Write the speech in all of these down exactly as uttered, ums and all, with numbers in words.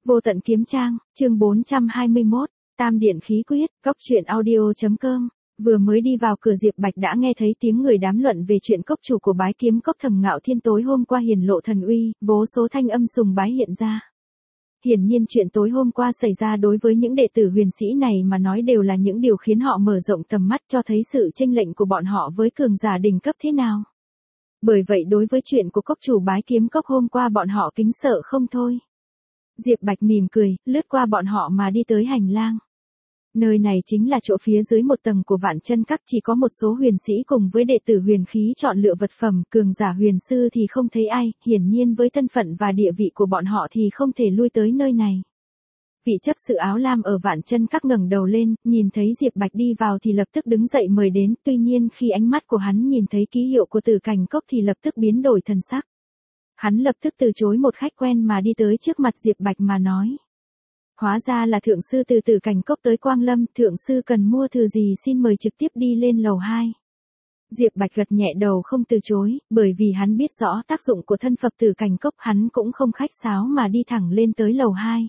Vô tận kiếm trang, chương bốn trăm hai mươi mốt, Tam điện khí quyết, cốc truyện audio.com. Vừa mới đi vào cửa Diệp Bạch đã nghe thấy tiếng người đám luận về chuyện cốc chủ của bái kiếm cốc Thẩm Ngạo Thiên tối hôm qua hiển lộ thần uy, vô số thanh âm sùng bái hiện ra. Hiển nhiên chuyện tối hôm qua xảy ra đối với những đệ tử huyền sĩ này mà nói đều là những điều khiến họ mở rộng tầm mắt, cho thấy sự chênh lệch của bọn họ với cường giả đỉnh cấp thế nào. Bởi vậy đối với chuyện của cốc chủ bái kiếm cốc hôm qua bọn họ kính sợ không thôi. Diệp Bạch mỉm cười, lướt qua bọn họ mà đi tới hành lang. Nơi này chính là chỗ phía dưới một tầng của Vạn Chân Các, chỉ có một số huyền sĩ cùng với đệ tử huyền khí chọn lựa vật phẩm, cường giả huyền sư thì không thấy ai, hiển nhiên với thân phận và địa vị của bọn họ thì không thể lui tới nơi này. Vị chấp sự áo lam ở Vạn Chân Các ngẩng đầu lên, nhìn thấy Diệp Bạch đi vào thì lập tức đứng dậy mời đến, tuy nhiên khi ánh mắt của hắn nhìn thấy ký hiệu của Tử Cảnh Cốc thì lập tức biến đổi thần sắc. Hắn lập tức từ chối một khách quen mà đi tới trước mặt Diệp Bạch mà nói. Hóa ra là thượng sư từ Tử Cảnh Cốc tới Quang Lâm, thượng sư cần mua thứ gì xin mời trực tiếp đi lên lầu hai. Diệp Bạch gật nhẹ đầu không từ chối, bởi vì hắn biết rõ tác dụng của thân Phật Tử Cảnh Cốc, hắn cũng không khách sáo mà đi thẳng lên tới lầu hai.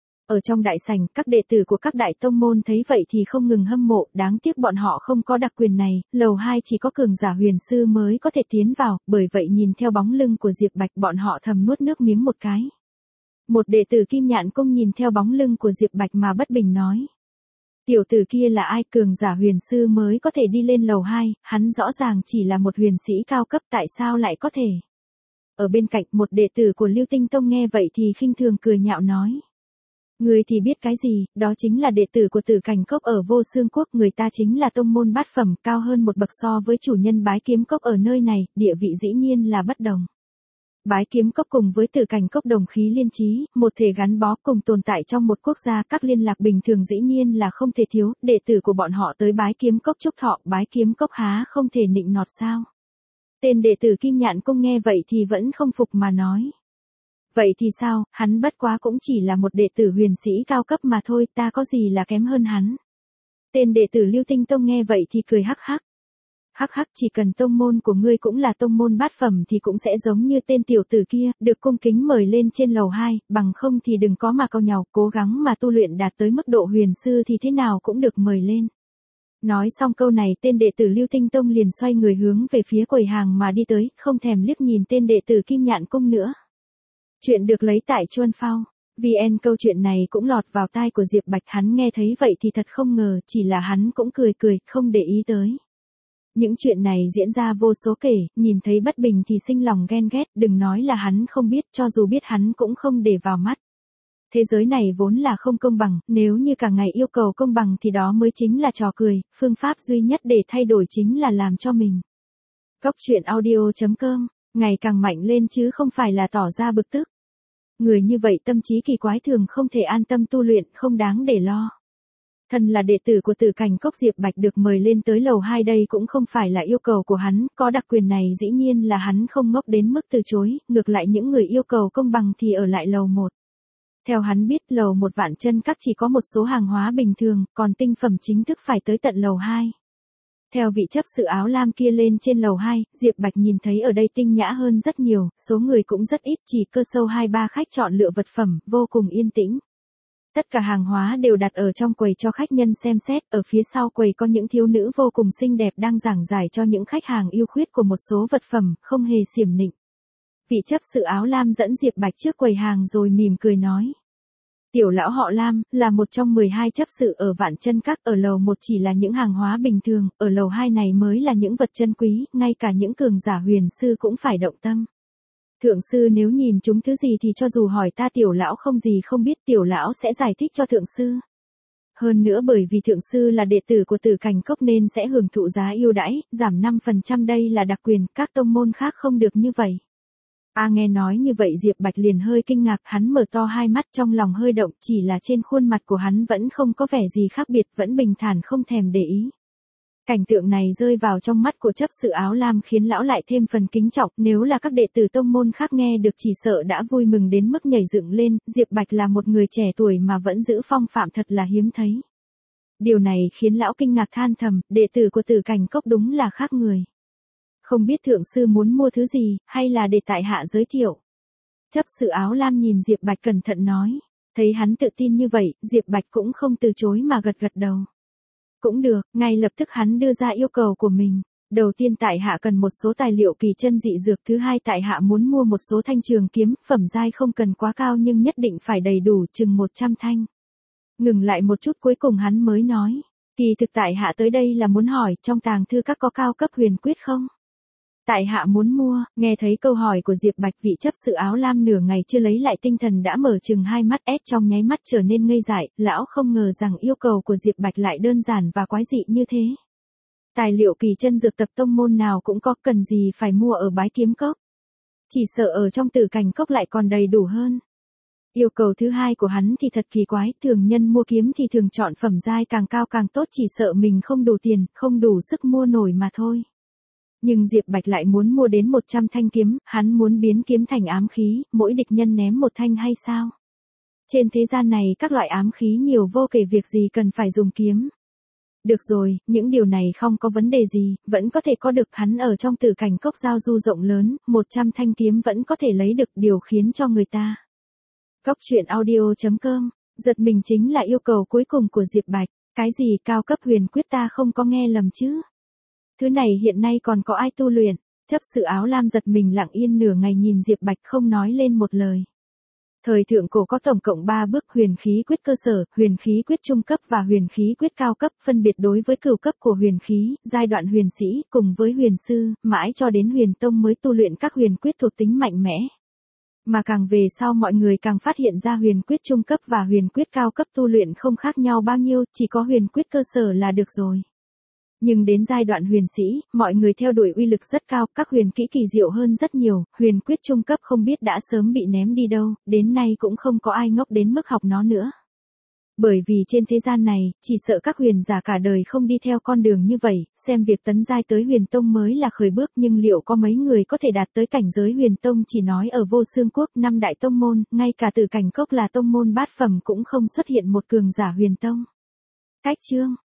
Ở trong đại sảnh, các đệ tử của các đại tông môn thấy vậy thì không ngừng hâm mộ, đáng tiếc bọn họ không có đặc quyền này, lầu hai chỉ có cường giả huyền sư mới có thể tiến vào, bởi vậy nhìn theo bóng lưng của Diệp Bạch bọn họ thầm nuốt nước miếng một cái. Một đệ tử Kim Nhạn Cung nhìn theo bóng lưng của Diệp Bạch mà bất bình nói. Tiểu tử kia là ai, cường giả huyền sư mới có thể đi lên lầu hai, hắn rõ ràng chỉ là một huyền sĩ cao cấp tại sao lại có thể. Ở bên cạnh một đệ tử của Lưu Tinh Tông nghe vậy thì khinh thường cười nhạo nói. Người thì biết cái gì, đó chính là đệ tử của Tử Cảnh Cốc ở Vô Xương Quốc, người ta chính là tông môn bát phẩm, cao hơn một bậc so với chủ nhân bái kiếm cốc ở nơi này, địa vị dĩ nhiên là bất đồng. Bái kiếm cốc cùng với Tử Cảnh Cốc đồng khí liên chí, một thể gắn bó cùng tồn tại trong một quốc gia, các liên lạc bình thường dĩ nhiên là không thể thiếu, đệ tử của bọn họ tới bái kiếm cốc chúc thọ, bái kiếm cốc há không thể nịnh nọt sao. Tên đệ tử Kim Nhạn Cung nghe vậy thì vẫn không phục mà nói. Vậy thì sao, hắn bất quá cũng chỉ là một đệ tử huyền sĩ cao cấp mà thôi, ta có gì là kém hơn hắn. Tên đệ tử Lưu Tinh Tông nghe vậy thì cười hắc hắc. Hắc hắc, chỉ cần tông môn của ngươi cũng là tông môn bát phẩm thì cũng sẽ giống như tên tiểu tử kia, được cung kính mời lên trên lầu hai, bằng không thì đừng có mà cau nhàu, cố gắng mà tu luyện đạt tới mức độ huyền sư thì thế nào cũng được mời lên. Nói xong câu này tên đệ tử Lưu Tinh Tông liền xoay người hướng về phía quầy hàng mà đi tới, không thèm liếc nhìn tên đệ tử Kim Nhạn Cung nữa. Chuyện được lấy tại Chuan Phao. vê en câu chuyện này cũng lọt vào tai của Diệp Bạch, hắn nghe thấy vậy thì thật không ngờ, chỉ là hắn cũng cười cười, không để ý tới. Những chuyện này diễn ra vô số kể, nhìn thấy bất bình thì sinh lòng ghen ghét, đừng nói là hắn không biết, cho dù biết hắn cũng không để vào mắt. Thế giới này vốn là không công bằng, nếu như cả ngày yêu cầu công bằng thì đó mới chính là trò cười, phương pháp duy nhất để thay đổi chính là làm cho mình. Cốc truyện audio.com, ngày càng mạnh lên chứ không phải là tỏ ra bực tức. Người như vậy tâm trí kỳ quái thường không thể an tâm tu luyện, không đáng để lo. Thân là đệ tử của Tử Cảnh Cốc, Diệp Bạch được mời lên tới lầu hai đây cũng không phải là yêu cầu của hắn, có đặc quyền này dĩ nhiên là hắn không ngốc đến mức từ chối, ngược lại những người yêu cầu công bằng thì ở lại lầu một. Theo hắn biết lầu một Vạn Chân Các chỉ có một số hàng hóa bình thường, còn tinh phẩm chính thức phải tới tận lầu hai. Theo vị chấp sự áo lam kia lên trên lầu hai, Diệp Bạch nhìn thấy ở đây tinh nhã hơn rất nhiều, số người cũng rất ít, chỉ cơ sâu hai ba khách chọn lựa vật phẩm, vô cùng yên tĩnh. Tất cả hàng hóa đều đặt ở trong quầy cho khách nhân xem xét, ở phía sau quầy có những thiếu nữ vô cùng xinh đẹp đang giảng giải cho những khách hàng yêu khuyết của một số vật phẩm, không hề xiểm nịnh. Vị chấp sự áo lam dẫn Diệp Bạch trước quầy hàng rồi mỉm cười nói. Tiểu lão họ Lam, là một trong mười hai chấp sự ở Vạn Chân Các, ở lầu một chỉ là những hàng hóa bình thường, ở lầu hai này mới là những vật chân quý, ngay cả những cường giả huyền sư cũng phải động tâm. Thượng sư nếu nhìn chúng thứ gì thì cho dù hỏi ta tiểu lão không gì không biết, tiểu lão sẽ giải thích cho thượng sư. Hơn nữa bởi vì thượng sư là đệ tử của Tử Cảnh Cốc nên sẽ hưởng thụ giá ưu đãi, giảm năm phần trăm, đây là đặc quyền, các tông môn khác không được như vậy. A nghe nói như vậy Diệp Bạch liền hơi kinh ngạc, hắn mở to hai mắt trong lòng hơi động, chỉ là trên khuôn mặt của hắn vẫn không có vẻ gì khác biệt, vẫn bình thản không thèm để ý. Cảnh tượng này rơi vào trong mắt của chấp sự áo lam khiến lão lại thêm phần kính trọng, nếu là các đệ tử tông môn khác nghe được chỉ sợ đã vui mừng đến mức nhảy dựng lên, Diệp Bạch là một người trẻ tuổi mà vẫn giữ phong phạm thật là hiếm thấy. Điều này khiến lão kinh ngạc than thầm, đệ tử của Tử Cảnh Cốc đúng là khác người. Không biết thượng sư muốn mua thứ gì, hay là để tại hạ giới thiệu. Chấp sự áo lam nhìn Diệp Bạch cẩn thận nói. Thấy hắn tự tin như vậy, Diệp Bạch cũng không từ chối mà gật gật đầu. Cũng được, ngay lập tức hắn đưa ra yêu cầu của mình. Đầu tiên tại hạ cần một số tài liệu kỳ chân dị dược, thứ hai tại hạ muốn mua một số thanh trường kiếm, phẩm giai không cần quá cao nhưng nhất định phải đầy đủ, chừng một trăm thanh. Ngừng lại một chút cuối cùng hắn mới nói, kỳ thực tại hạ tới đây là muốn hỏi trong tàng thư các có cao cấp huyền quyết không? Tại hạ muốn mua. Nghe thấy câu hỏi của Diệp Bạch, vị chấp sự áo lam nửa ngày chưa lấy lại tinh thần đã mở chừng hai mắt ép trong nháy mắt trở nên ngây dại, lão không ngờ rằng yêu cầu của Diệp Bạch lại đơn giản và quái dị như thế. Tài liệu kỳ chân dược tập tông môn nào cũng có, cần gì phải mua ở Bái Kiếm Cốc. Chỉ sợ ở trong Tử Cảnh Cốc lại còn đầy đủ hơn. Yêu cầu thứ hai của hắn thì thật kỳ quái, thường nhân mua kiếm thì thường chọn phẩm giai càng cao càng tốt, chỉ sợ mình không đủ tiền, không đủ sức mua nổi mà thôi. Nhưng Diệp Bạch lại muốn mua đến một trăm thanh kiếm, hắn muốn biến kiếm thành ám khí, mỗi địch nhân ném một thanh hay sao? Trên thế gian này các loại ám khí nhiều vô kể, việc gì cần phải dùng kiếm. Được rồi, những điều này không có vấn đề gì, vẫn có thể có được. Hắn ở trong Tử Cảnh Cốc giao du rộng lớn, một trăm thanh kiếm vẫn có thể lấy được, điều khiến cho người ta. Cốc truyện audio chấm com, giật mình chính là yêu cầu cuối cùng của Diệp Bạch. Cái gì cao cấp huyền quyết, ta không có nghe lầm chứ? Thứ này hiện nay còn có ai tu luyện? Chấp sự áo lam giật mình lặng yên nửa ngày nhìn Diệp Bạch không nói lên một lời. Thời thượng cổ có tổng cộng ba bước: huyền khí quyết cơ sở, huyền khí quyết trung cấp và huyền khí quyết cao cấp, phân biệt đối với cửu cấp của huyền khí, giai đoạn huyền sĩ, cùng với huyền sư, mãi cho đến huyền tông mới tu luyện các huyền quyết thuộc tính mạnh mẽ. Mà càng về sau mọi người càng phát hiện ra huyền quyết trung cấp và huyền quyết cao cấp tu luyện không khác nhau bao nhiêu, chỉ có huyền quyết cơ sở là được rồi. Nhưng đến giai đoạn huyền sĩ, mọi người theo đuổi uy lực rất cao, các huyền kỹ kỳ diệu hơn rất nhiều, huyền quyết trung cấp không biết đã sớm bị ném đi đâu, đến nay cũng không có ai ngốc đến mức học nó nữa. Bởi vì trên thế gian này, chỉ sợ các huyền giả cả đời không đi theo con đường như vậy, xem việc tấn giai tới huyền tông mới là khởi bước, nhưng liệu có mấy người có thể đạt tới cảnh giới huyền tông? Chỉ nói ở Vô Xương Quốc, năm đại tông môn, ngay cả Tử Cảnh Cốc là tông môn bát phẩm cũng không xuất hiện một cường giả huyền tông. Cách chương